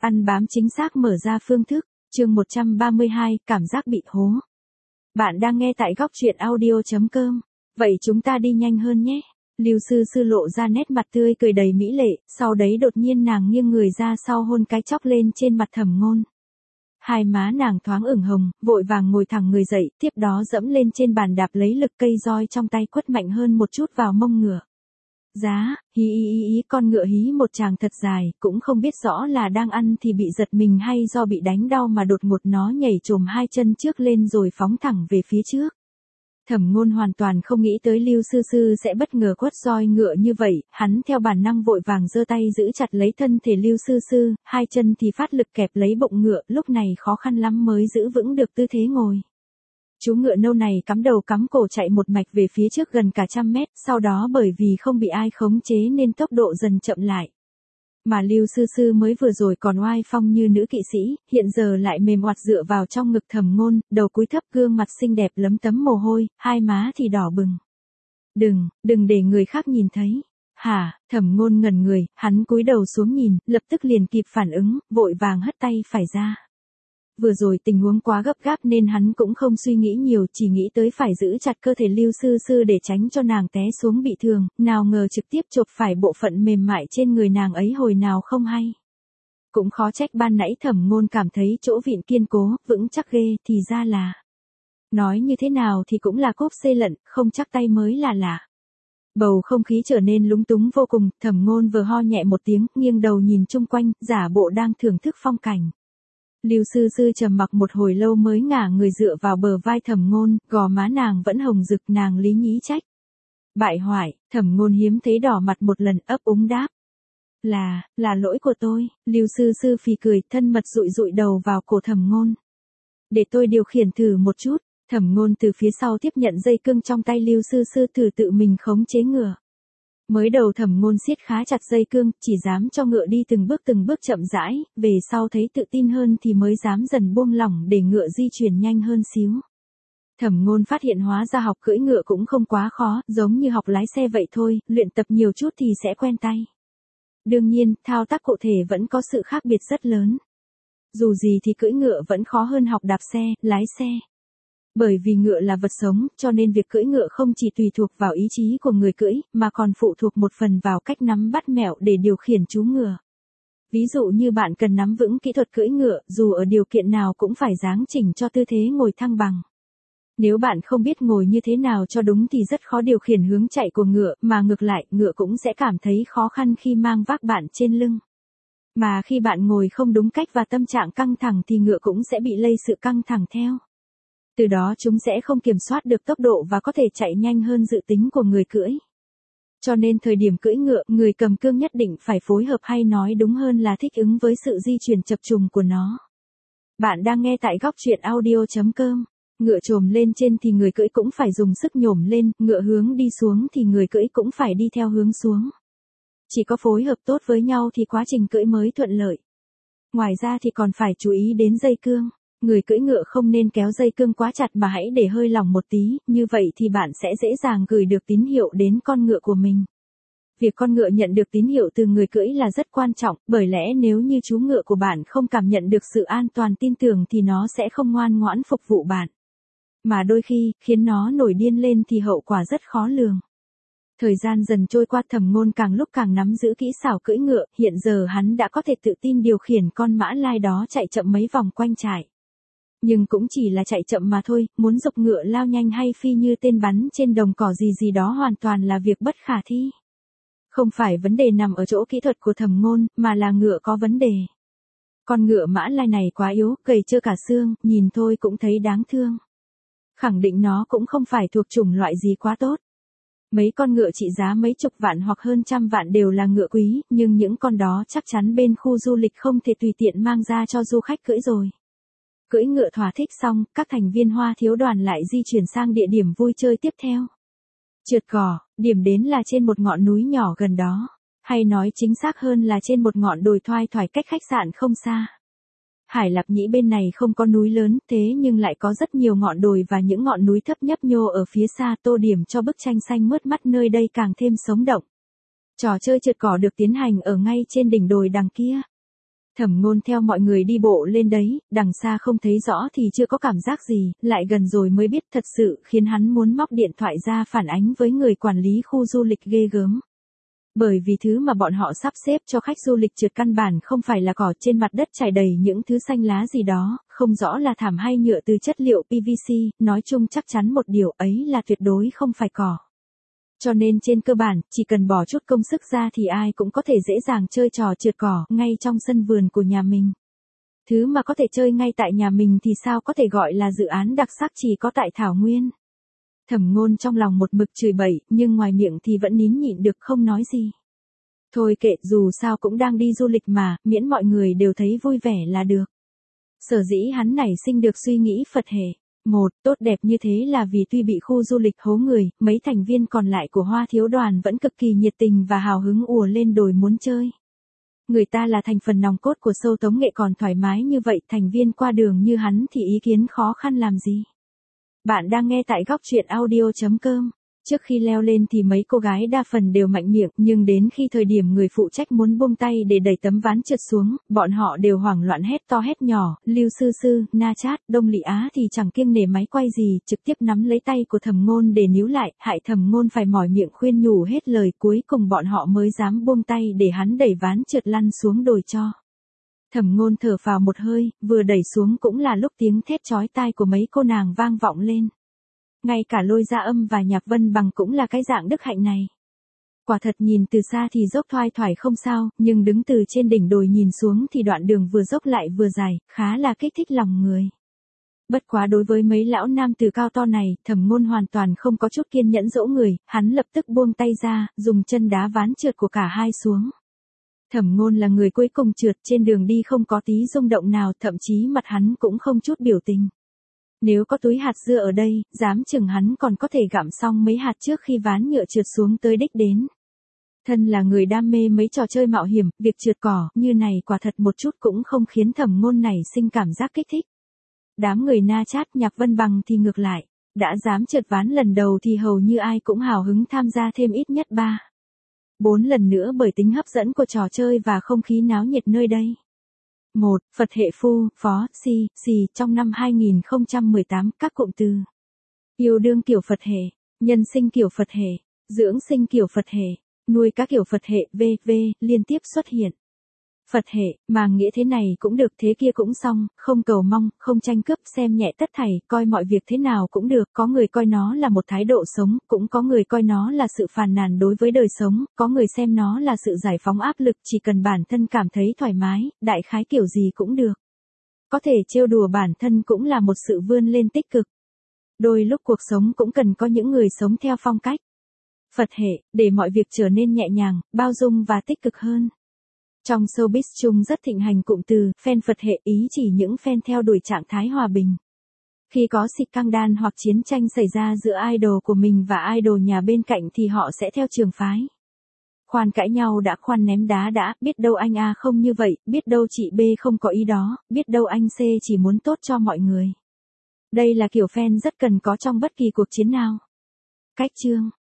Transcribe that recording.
Ăn bám chính xác mở ra phương thức, chương 132, cảm giác bị hố. Bạn đang nghe tại góc truyện audio.com. Vậy chúng ta đi nhanh hơn nhé. Lưu Sư Sư lộ ra nét mặt tươi cười đầy mỹ lệ, sau đấy đột nhiên nàng nghiêng người ra sau hôn cái chóc lên trên mặt Thẩm Ngôn. Hai má nàng thoáng ửng hồng, vội vàng ngồi thẳng người dậy, tiếp đó dẫm lên trên bàn đạp lấy lực cây roi trong tay quất mạnh hơn một chút vào mông ngựa. Giá, hí con ngựa hí một tràng thật dài, cũng không biết rõ là đang ăn thì bị giật mình hay do bị đánh đau mà đột ngột nó nhảy chồm hai chân trước lên rồi phóng thẳng về phía trước. Thẩm Ngôn hoàn toàn không nghĩ tới Lưu Sư Sư sẽ bất ngờ quất roi ngựa như vậy, hắn theo bản năng vội vàng giơ tay giữ chặt lấy thân thể Lưu Sư Sư, hai chân thì phát lực kẹp lấy bụng ngựa, lúc này khó khăn lắm mới giữ vững được tư thế ngồi. Chú ngựa nâu này cắm đầu cắm cổ chạy một mạch về phía trước gần cả 100 mét, sau đó bởi vì không bị ai khống chế nên tốc độ dần chậm lại. Mà Lưu Sư Sư mới vừa rồi còn oai phong như nữ kỵ sĩ, hiện giờ lại mềm oặt dựa vào trong ngực Thẩm Ngôn, đầu cúi thấp, gương mặt xinh đẹp lấm tấm mồ hôi, hai má thì đỏ bừng. Đừng để người khác nhìn thấy. Hả? Thẩm Ngôn ngẩn người, hắn cúi đầu xuống nhìn, lập tức liền kịp phản ứng, vội vàng hất tay phải ra. Vừa rồi tình huống quá gấp gáp nên hắn cũng không suy nghĩ nhiều, chỉ nghĩ tới phải giữ chặt cơ thể Lưu Sư Sư để tránh cho nàng té xuống bị thương, nào ngờ trực tiếp chộp phải bộ phận mềm mại trên người nàng ấy hồi nào không hay. Cũng khó trách ban nãy Thẩm Ngôn cảm thấy chỗ vịn kiên cố, vững chắc ghê, thì ra là. Nói như thế nào thì cũng là cốp xê lận, không chắc tay mới là lạ. Bầu không khí trở nên lúng túng vô cùng, Thẩm Ngôn vừa ho nhẹ một tiếng, nghiêng đầu nhìn chung quanh, giả bộ đang thưởng thức phong cảnh. Lưu Sư Sư trầm mặc một hồi lâu mới ngả người dựa vào bờ vai Thẩm Ngôn, gò má nàng vẫn hồng rực, nàng lý nhí trách. Bại hoại, Thẩm Ngôn hiếm thấy đỏ mặt một lần, ấp úng đáp. Là lỗi của tôi. Lưu Sư Sư phì cười, thân mật dụi đầu vào cổ Thẩm Ngôn. Để tôi điều khiển thử một chút. Thẩm Ngôn từ phía sau tiếp nhận dây cương trong tay Lưu Sư Sư thử tự mình khống chế ngựa. Mới đầu Thẩm Ngôn siết khá chặt dây cương, chỉ dám cho ngựa đi từng bước chậm rãi, về sau thấy tự tin hơn thì mới dám dần buông lỏng để ngựa di chuyển nhanh hơn xíu. Thẩm Ngôn phát hiện hóa ra học cưỡi ngựa cũng không quá khó, giống như học lái xe vậy thôi, luyện tập nhiều chút thì sẽ quen tay. Đương nhiên, thao tác cụ thể vẫn có sự khác biệt rất lớn. Dù gì thì cưỡi ngựa vẫn khó hơn học đạp xe, lái xe. Bởi vì ngựa là vật sống, cho nên việc cưỡi ngựa không chỉ tùy thuộc vào ý chí của người cưỡi, mà còn phụ thuộc một phần vào cách nắm bắt mẹo để điều khiển chú ngựa. Ví dụ như bạn cần nắm vững kỹ thuật cưỡi ngựa, dù ở điều kiện nào cũng phải dáng chỉnh cho tư thế ngồi thăng bằng. Nếu bạn không biết ngồi như thế nào cho đúng thì rất khó điều khiển hướng chạy của ngựa, mà ngược lại, ngựa cũng sẽ cảm thấy khó khăn khi mang vác bạn trên lưng. Mà khi bạn ngồi không đúng cách và tâm trạng căng thẳng thì ngựa cũng sẽ bị lây sự căng thẳng theo. Từ đó chúng sẽ không kiểm soát được tốc độ và có thể chạy nhanh hơn dự tính của người cưỡi. Cho nên thời điểm cưỡi ngựa, người cầm cương nhất định phải phối hợp, hay nói đúng hơn là thích ứng với sự di chuyển chập trùng của nó. Bạn đang nghe tại góc truyện audio.com. Ngựa chồm lên trên thì người cưỡi cũng phải dùng sức nhổm lên, ngựa hướng đi xuống thì người cưỡi cũng phải đi theo hướng xuống. Chỉ có phối hợp tốt với nhau thì quá trình cưỡi mới thuận lợi. Ngoài ra thì còn phải chú ý đến dây cương. Người cưỡi ngựa không nên kéo dây cương quá chặt mà hãy để hơi lỏng một tí, như vậy thì bạn sẽ dễ dàng gửi được tín hiệu đến con ngựa của mình. Việc con ngựa nhận được tín hiệu từ người cưỡi là rất quan trọng, bởi lẽ nếu như chú ngựa của bạn không cảm nhận được sự an toàn tin tưởng thì nó sẽ không ngoan ngoãn phục vụ bạn. Mà đôi khi, khiến nó nổi điên lên thì hậu quả rất khó lường. Thời gian dần trôi qua, Thẩm Ngôn càng lúc càng nắm giữ kỹ xảo cưỡi ngựa, hiện giờ hắn đã có thể tự tin điều khiển con mã lai đó chạy chậm mấy vòng quanh trại. Nhưng cũng chỉ là chạy chậm mà thôi, muốn giục ngựa lao nhanh hay phi như tên bắn trên đồng cỏ gì đó hoàn toàn là việc bất khả thi. Không phải vấn đề nằm ở chỗ kỹ thuật của Thẩm Ngôn, mà là ngựa có vấn đề. Con ngựa mã lai này quá yếu, gầy trơ cả xương, nhìn thôi cũng thấy đáng thương. Khẳng định nó cũng không phải thuộc chủng loại gì quá tốt. Mấy con ngựa trị giá mấy chục vạn hoặc hơn trăm vạn đều là ngựa quý, nhưng những con đó chắc chắn bên khu du lịch không thể tùy tiện mang ra cho du khách cưỡi rồi. Cưỡi ngựa thỏa thích xong, các thành viên Hoa Thiếu đoàn lại di chuyển sang địa điểm vui chơi tiếp theo. Trượt cỏ, điểm đến là trên một ngọn núi nhỏ gần đó, hay nói chính xác hơn là trên một ngọn đồi thoai thoải cách khách sạn không xa. Hải Lạp Nhĩ bên này không có núi lớn, thế nhưng lại có rất nhiều ngọn đồi và những ngọn núi thấp nhấp nhô ở phía xa, tô điểm cho bức tranh xanh mướt mắt nơi đây càng thêm sống động. Trò chơi trượt cỏ được tiến hành ở ngay trên đỉnh đồi đằng kia. Thẩm Ngôn theo mọi người đi bộ lên đấy, đằng xa không thấy rõ thì chưa có cảm giác gì, lại gần rồi mới biết thật sự khiến hắn muốn móc điện thoại ra phản ánh với người quản lý khu du lịch ghê gớm. Bởi vì thứ mà bọn họ sắp xếp cho khách du lịch trượt căn bản không phải là cỏ, trên mặt đất trải đầy những thứ xanh lá gì đó, không rõ là thảm hay nhựa từ chất liệu PVC, nói chung chắc chắn một điều ấy là tuyệt đối không phải cỏ. Cho nên trên cơ bản, chỉ cần bỏ chút công sức ra thì ai cũng có thể dễ dàng chơi trò trượt cỏ ngay trong sân vườn của nhà mình. Thứ mà có thể chơi ngay tại nhà mình thì sao có thể gọi là dự án đặc sắc chỉ có tại Thảo Nguyên. Thẩm Ngôn trong lòng một mực chửi bậy, nhưng ngoài miệng thì vẫn nín nhịn được không nói gì. Thôi kệ, dù sao cũng đang đi du lịch mà, miễn mọi người đều thấy vui vẻ là được. Sở dĩ hắn nảy sinh được suy nghĩ Phật hệ. Một, tốt đẹp như thế là vì tuy bị khu du lịch hố người, mấy thành viên còn lại của Hoa Thiếu Đoàn vẫn cực kỳ nhiệt tình và hào hứng ùa lên đồi muốn chơi. Người ta là thành phần nòng cốt của show tống nghệ còn thoải mái như vậy, thành viên qua đường như hắn thì ý kiến khó khăn làm gì. Bạn đang nghe tại góc truyện audio.com. Trước khi leo lên thì mấy cô gái đa phần đều mạnh miệng, nhưng đến khi thời điểm người phụ trách muốn buông tay để đẩy tấm ván trượt xuống, bọn họ đều hoảng loạn hét to hét nhỏ. Lưu Sư Sư, Na Chát, Đông Lị Á thì chẳng kiêng nể máy quay gì, trực tiếp nắm lấy tay của Thẩm Ngôn để níu lại, hại Thẩm Ngôn phải mỏi miệng khuyên nhủ hết lời, cuối cùng bọn họ mới dám buông tay để hắn đẩy ván trượt lăn xuống đồi cho. Thẩm Ngôn thở phào một hơi, vừa đẩy xuống cũng là lúc tiếng thét chói tai của mấy cô nàng vang vọng lên. Ngay cả Lôi Gia Âm và Nhạc Vân Bằng cũng là cái dạng đức hạnh này. Quả thật nhìn từ xa thì dốc thoai thoải không sao, nhưng đứng từ trên đỉnh đồi nhìn xuống thì đoạn đường vừa dốc lại vừa dài, khá là kích thích lòng người. Bất quá đối với mấy lão nam từ cao to này, Thẩm Ngôn hoàn toàn không có chút kiên nhẫn dỗ người, hắn lập tức buông tay ra, dùng chân đá ván trượt của cả hai xuống. Thẩm Ngôn là người cuối cùng trượt, trên đường đi không có tí rung động nào, thậm chí mặt hắn cũng không chút biểu tình. Nếu có túi hạt dưa ở đây, dám chừng hắn còn có thể gặm xong mấy hạt trước khi ván nhựa trượt xuống tới đích đến. Thân là người đam mê mấy trò chơi mạo hiểm, việc trượt cỏ như này quả thật một chút cũng không khiến Thẩm Ngôn này sinh cảm giác kích thích. Đám người Na Chát, Nhạc Vân Bằng thì ngược lại, đã dám trượt ván lần đầu thì hầu như ai cũng hào hứng tham gia thêm ít nhất 4 lần nữa bởi tính hấp dẫn của trò chơi và không khí náo nhiệt nơi đây. 1. Phật hệ phu, phó, xì, trong năm 2018, các cụm từ. Yêu đương kiểu Phật hệ, nhân sinh kiểu Phật hệ, dưỡng sinh kiểu Phật hệ, nuôi các kiểu Phật hệ, v.v. liên tiếp xuất hiện. Phật hệ, màng nghĩa thế này cũng được thế kia cũng xong, không cầu mong, không tranh cướp, xem nhẹ tất thảy, coi mọi việc thế nào cũng được, có người coi nó là một thái độ sống, cũng có người coi nó là sự phàn nàn đối với đời sống, có người xem nó là sự giải phóng áp lực, chỉ cần bản thân cảm thấy thoải mái, đại khái kiểu gì cũng được. Có thể trêu đùa bản thân cũng là một sự vươn lên tích cực. Đôi lúc cuộc sống cũng cần có những người sống theo phong cách Phật hệ, để mọi việc trở nên nhẹ nhàng, bao dung và tích cực hơn. Trong showbiz chung rất thịnh hành cụm từ fan Phật hệ, ý chỉ những fan theo đuổi trạng thái hòa bình. Khi có xịt căng đan hoặc chiến tranh xảy ra giữa idol của mình và idol nhà bên cạnh thì họ sẽ theo trường phái. Khoan cãi nhau đã, khoan ném đá đã, biết đâu anh A không như vậy, biết đâu chị B không có ý đó, biết đâu anh C chỉ muốn tốt cho mọi người. Đây là kiểu fan rất cần có trong bất kỳ cuộc chiến nào. Cách chương